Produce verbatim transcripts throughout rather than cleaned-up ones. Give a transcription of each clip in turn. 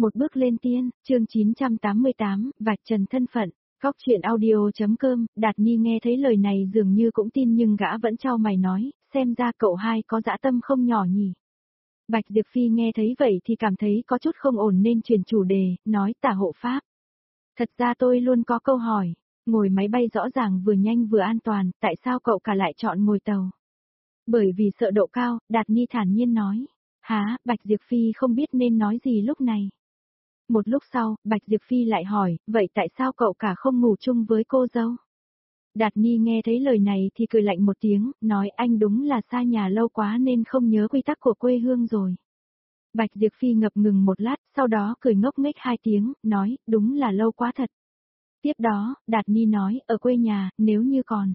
Một bước lên tiên, chương chín trăm tám mươi tám, vạch trần thân phận. Góc truyện audio.com, Đạt Ni nghe thấy lời này dường như cũng tin nhưng gã vẫn chau mày nói, xem ra cậu hai có dã tâm không nhỏ nhỉ. Bạch Diệp Phi nghe thấy vậy thì cảm thấy có chút không ổn nên chuyển chủ đề, nói tả hộ pháp. Thật ra tôi luôn có câu hỏi, ngồi máy bay rõ ràng vừa nhanh vừa an toàn, tại sao cậu cả lại chọn ngồi tàu? Bởi vì sợ độ cao, Đạt Ni thản nhiên nói. Hả, Bạch Diệp Phi không biết nên nói gì lúc này. Một lúc sau, Bạch Diệp Phi lại hỏi, vậy tại sao cậu cả không ngủ chung với cô dâu? Đạt Ni nghe thấy lời này thì cười lạnh một tiếng, nói anh đúng là xa nhà lâu quá nên không nhớ quy tắc của quê hương rồi. Bạch Diệp Phi ngập ngừng một lát, sau đó cười ngốc nghếch hai tiếng, nói, đúng là lâu quá thật. Tiếp đó, Đạt Ni nói, ở quê nhà, nếu như còn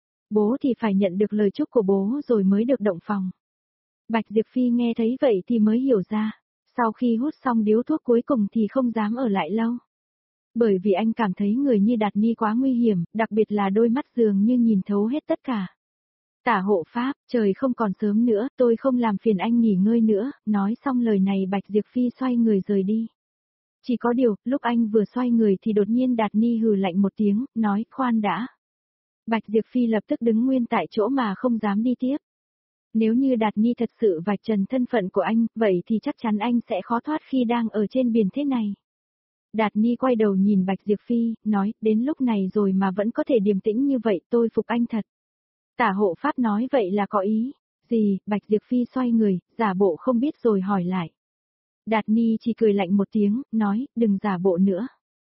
bố thì phải nhận được lời chúc của bố rồi mới được động phòng. Bạch Diệp Phi nghe thấy vậy thì mới hiểu ra. Sau khi hút xong điếu thuốc cuối cùng thì không dám ở lại lâu. Bởi vì anh cảm thấy người như Đạt Ni quá nguy hiểm, đặc biệt là đôi mắt dường như nhìn thấu hết tất cả. Tả hộ pháp, trời không còn sớm nữa, tôi không làm phiền anh nghỉ ngơi nữa, nói xong lời này Bạch Diệp Phi xoay người rời đi. Chỉ có điều, lúc anh vừa xoay người thì đột nhiên Đạt Ni hừ lạnh một tiếng, nói, khoan đã. Bạch Diệp Phi lập tức đứng nguyên tại chỗ mà không dám đi tiếp. Nếu như Đạt Ni thật sự vạch trần thân phận của anh, vậy thì chắc chắn anh sẽ khó thoát khi đang ở trên biển thế này. Đạt Ni quay đầu nhìn Bạch Diệp Phi, nói, đến lúc này rồi mà vẫn có thể điềm tĩnh như vậy, tôi phục anh thật. Tả hộ pháp nói vậy là có ý gì? Bạch Diệp Phi xoay người, giả bộ không biết rồi hỏi lại. Đạt Ni chỉ cười lạnh một tiếng, nói, đừng giả bộ nữa.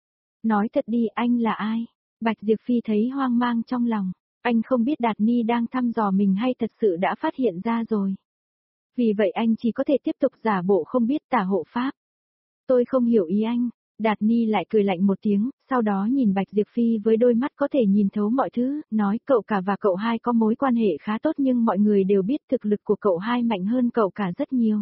Nói thật đi, anh là ai? Bạch Diệp Phi thấy hoang mang trong lòng. Anh không biết Đạt Ni đang thăm dò mình hay thật sự đã phát hiện ra rồi. Vì vậy anh chỉ có thể tiếp tục giả bộ không biết tả hộ pháp. Tôi không hiểu ý anh. Đạt Ni lại cười lạnh một tiếng, sau đó nhìn Bạch Diệp Phi với đôi mắt có thể nhìn thấu mọi thứ, nói cậu cả và cậu hai có mối quan hệ khá tốt nhưng mọi người đều biết thực lực của cậu hai mạnh hơn cậu cả rất nhiều.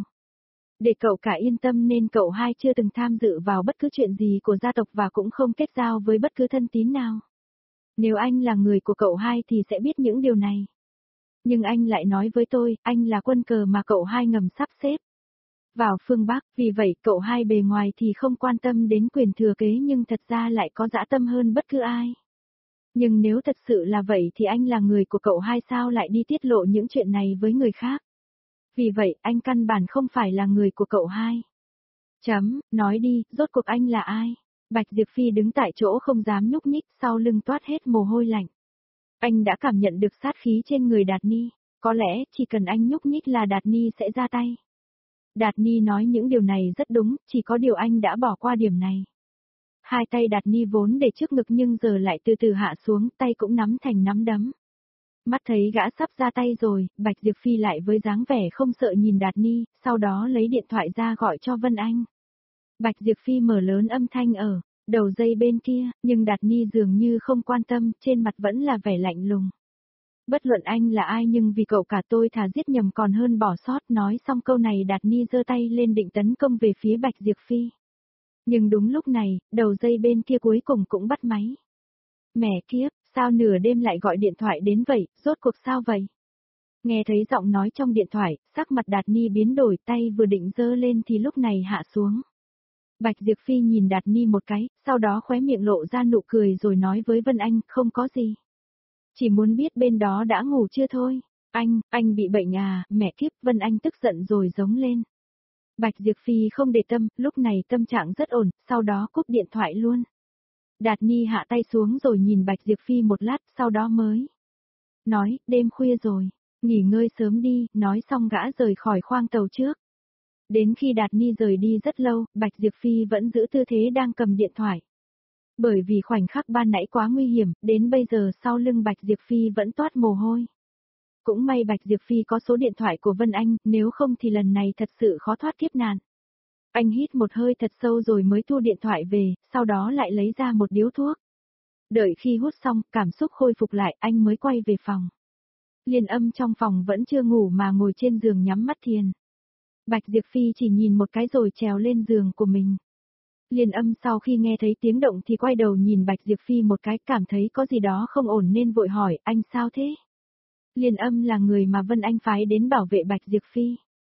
Để cậu cả yên tâm nên cậu hai chưa từng tham dự vào bất cứ chuyện gì của gia tộc và cũng không kết giao với bất cứ thân tín nào. Nếu anh là người của cậu hai thì sẽ biết những điều này. Nhưng anh lại nói với tôi, anh là quân cờ mà cậu hai ngầm sắp xếp vào phương Bắc, vì vậy cậu hai bề ngoài thì không quan tâm đến quyền thừa kế nhưng thật ra lại có dã tâm hơn bất cứ ai. Nhưng nếu thật sự là vậy thì anh là người của cậu hai sao lại đi tiết lộ những chuyện này với người khác. Vì vậy anh căn bản không phải là người của cậu hai. Chấm, nói đi, rốt cuộc anh là ai? Bạch Diệp Phi đứng tại chỗ không dám nhúc nhích, sau lưng toát hết mồ hôi lạnh. Anh đã cảm nhận được sát khí trên người Đạt Ni, có lẽ chỉ cần anh nhúc nhích là Đạt Ni sẽ ra tay. Đạt Ni nói những điều này rất đúng, chỉ có điều anh đã bỏ qua điểm này. Hai tay Đạt Ni vốn để trước ngực nhưng giờ lại từ từ hạ xuống, tay cũng nắm thành nắm đấm. Mắt thấy gã sắp ra tay rồi, Bạch Diệp Phi lại với dáng vẻ không sợ nhìn Đạt Ni, sau đó lấy điện thoại ra gọi cho Vân Anh. Bạch Diệp Phi mở lớn âm thanh ở đầu dây bên kia, nhưng Đạt Ni dường như không quan tâm, trên mặt vẫn là vẻ lạnh lùng. Bất luận anh là ai nhưng vì cậu cả tôi thà giết nhầm còn hơn bỏ sót, nói xong câu này Đạt Ni giơ tay lên định tấn công về phía Bạch Diệp Phi. Nhưng đúng lúc này, đầu dây bên kia cuối cùng cũng bắt máy. Mẹ kiếp, sao nửa đêm lại gọi điện thoại đến vậy, rốt cuộc sao vậy? Nghe thấy giọng nói trong điện thoại, sắc mặt Đạt Ni biến đổi, tay vừa định giơ lên thì lúc này hạ xuống. Bạch Diệp Phi nhìn Đạt Ni một cái, sau đó khóe miệng lộ ra nụ cười rồi nói với Vân Anh, không có gì. Chỉ muốn biết bên đó đã ngủ chưa thôi. Anh, anh bị bệnh à, mẹ kiếp, Vân Anh tức giận rồi giống lên. Bạch Diệp Phi không để tâm, lúc này tâm trạng rất ổn, sau đó cúp điện thoại luôn. Đạt Ni hạ tay xuống rồi nhìn Bạch Diệp Phi một lát, sau đó mới nói, đêm khuya rồi, nghỉ ngơi sớm đi, nói xong gã rời khỏi khoang tàu trước. Đến khi Đạt Ni rời đi rất lâu, Bạch Diệp Phi vẫn giữ tư thế đang cầm điện thoại. Bởi vì khoảnh khắc ban nãy quá nguy hiểm, đến bây giờ sau lưng Bạch Diệp Phi vẫn toát mồ hôi. Cũng may Bạch Diệp Phi có số điện thoại của Vân Anh, nếu không thì lần này thật sự khó thoát kiếp nạn. Anh hít một hơi thật sâu rồi mới thu điện thoại về, sau đó lại lấy ra một điếu thuốc. Đợi khi hút xong, cảm xúc khôi phục lại, anh mới quay về phòng. Liên Âm trong phòng vẫn chưa ngủ mà ngồi trên giường nhắm mắt thiền. Bạch Diệp Phi chỉ nhìn một cái rồi trèo lên giường của mình. Liên Âm sau khi nghe thấy tiếng động thì quay đầu nhìn Bạch Diệp Phi một cái, cảm thấy có gì đó không ổn nên vội hỏi, anh sao thế? Liên Âm là người mà Vân Anh phái đến bảo vệ Bạch Diệp Phi.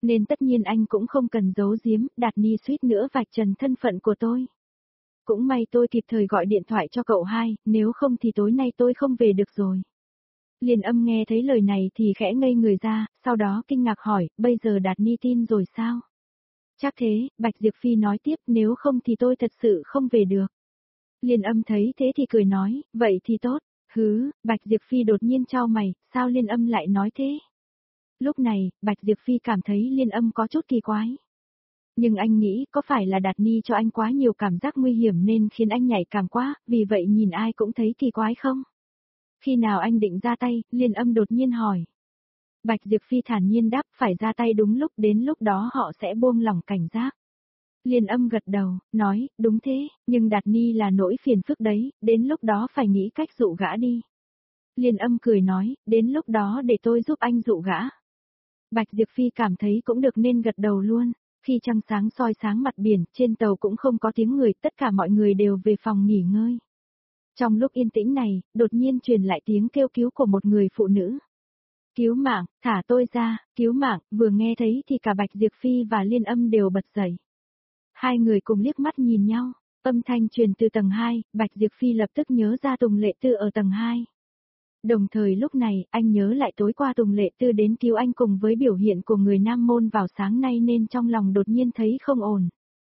Nên tất nhiên anh cũng không cần giấu giếm, Đạt Ni suýt nữa vạch trần thân phận của tôi. Cũng may tôi kịp thời gọi điện thoại cho cậu hai, nếu không thì tối nay tôi không về được rồi. Liên Âm nghe thấy lời này thì khẽ ngây người ra, sau đó kinh ngạc hỏi, bây giờ Đạt Ni tin rồi sao? Chắc thế, Bạch Diệp Phi nói tiếp, nếu không thì tôi thật sự không về được. Liên Âm thấy thế thì cười nói, vậy thì tốt. Hứ, Bạch Diệp Phi đột nhiên chau mày, sao Liên Âm lại nói thế? Lúc này, Bạch Diệp Phi cảm thấy Liên Âm có chút kỳ quái. Nhưng anh nghĩ có phải là Đạt Ni cho anh quá nhiều cảm giác nguy hiểm nên khiến anh nhạy cảm quá, vì vậy nhìn ai cũng thấy kỳ quái không? Khi nào anh định ra tay, Liên Âm đột nhiên hỏi. Bạch Diệp Phi thản nhiên đáp, phải ra tay đúng lúc, đến lúc đó họ sẽ buông lỏng cảnh giác. Liên Âm gật đầu, nói, đúng thế, nhưng Đạt Ni là nỗi phiền phức đấy, đến lúc đó phải nghĩ cách dụ gã đi. Liên Âm cười nói, đến lúc đó để tôi giúp anh dụ gã. Bạch Diệp Phi cảm thấy cũng được nên gật đầu luôn. Khi trăng sáng soi sáng mặt biển, trên tàu cũng không có tiếng người, tất cả mọi người đều về phòng nghỉ ngơi. Trong lúc yên tĩnh này, đột nhiên truyền lại tiếng kêu cứu của một người phụ nữ. Cứu mạng, thả tôi ra, cứu mạng, vừa nghe thấy thì cả Bạch Diệp Phi và Liên Âm đều bật dậy. Hai người cùng liếc mắt nhìn nhau, âm thanh truyền từ tầng hai, Bạch Diệp Phi lập tức nhớ ra Tùng Lệ Tư ở tầng hai. Đồng thời lúc này, anh nhớ lại tối qua Tùng Lệ Tư đến cứu anh cùng với biểu hiện của người Nam Môn vào sáng nay nên trong lòng đột nhiên thấy không ổn.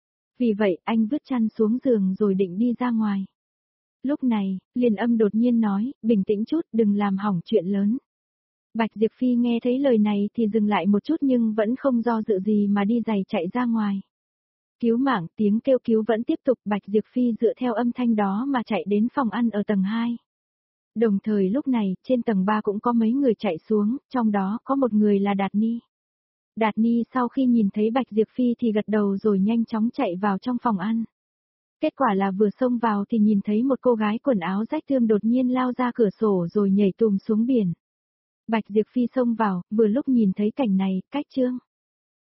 Vì vậy, anh vứt chăn xuống giường rồi định đi ra ngoài. Lúc này, Liên Âm đột nhiên nói, bình tĩnh chút, đừng làm hỏng chuyện lớn. Bạch Diệp Phi nghe thấy lời này thì dừng lại một chút nhưng vẫn không do dự gì mà đi giày chạy ra ngoài. Cứu mạng, tiếng kêu cứu vẫn tiếp tục, Bạch Diệp Phi dựa theo âm thanh đó mà chạy đến phòng ăn ở tầng hai. Đồng thời lúc này, trên tầng ba cũng có mấy người chạy xuống, trong đó có một người là Đạt Ni. Đạt Ni sau khi nhìn thấy Bạch Diệp Phi thì gật đầu rồi nhanh chóng chạy vào trong phòng ăn. Kết quả là vừa xông vào thì nhìn thấy một cô gái quần áo rách tươm đột nhiên lao ra cửa sổ rồi nhảy tùm xuống biển. Bạch Diệp Phi xông vào, vừa lúc nhìn thấy cảnh này, cách Trương